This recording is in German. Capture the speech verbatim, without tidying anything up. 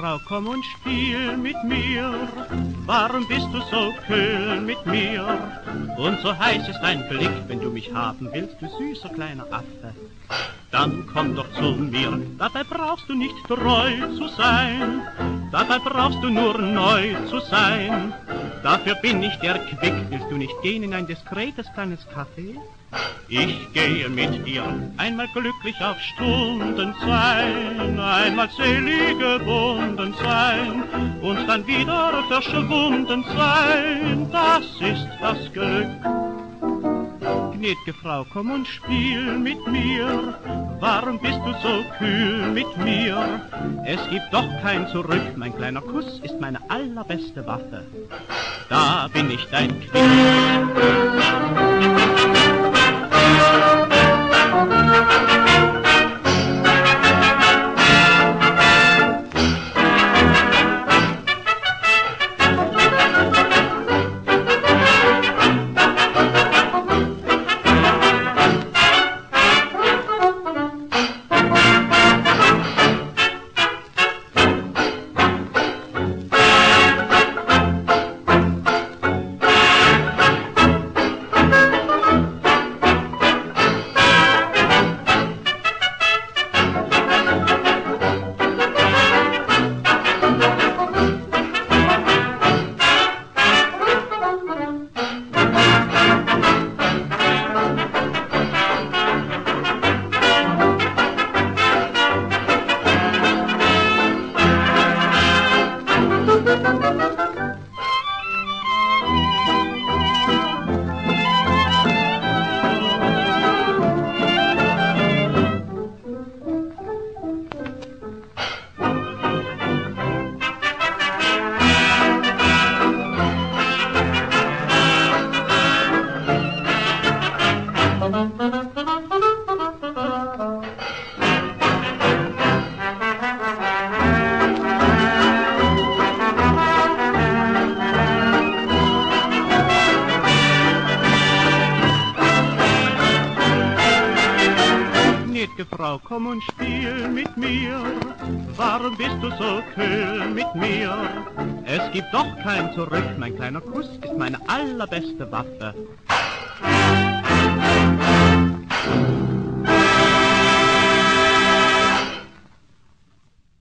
Frau, komm und spiel mit mir. Warum bist du so kühl mit mir? Und so heiß ist dein Blick, wenn du mich haben willst, du süßer kleiner Affe. Dann komm doch zu mir, dabei brauchst du nicht treu zu sein, dabei brauchst du nur neu zu sein. Dafür bin ich der Quick, willst du nicht gehen in ein diskretes kleines Café? Ich gehe mit dir einmal glücklich auf Stunden sein, einmal selig gebunden sein und dann wieder verschwunden sein. Das ist das Glück. Gnäd'ge Frau, komm und spiel mit mir. Warum bist du so kühl mit mir? Es gibt doch kein Zurück, mein kleiner Kuss ist meine allerbeste Waffe. Da bin ich dein Quick. Gnäd'ge Frau, komm und spiel mit mir. Warum bist du so kühl mit mir? Es gibt doch kein Zurück, mein kleiner Kuss ist meine allerbeste Waffe.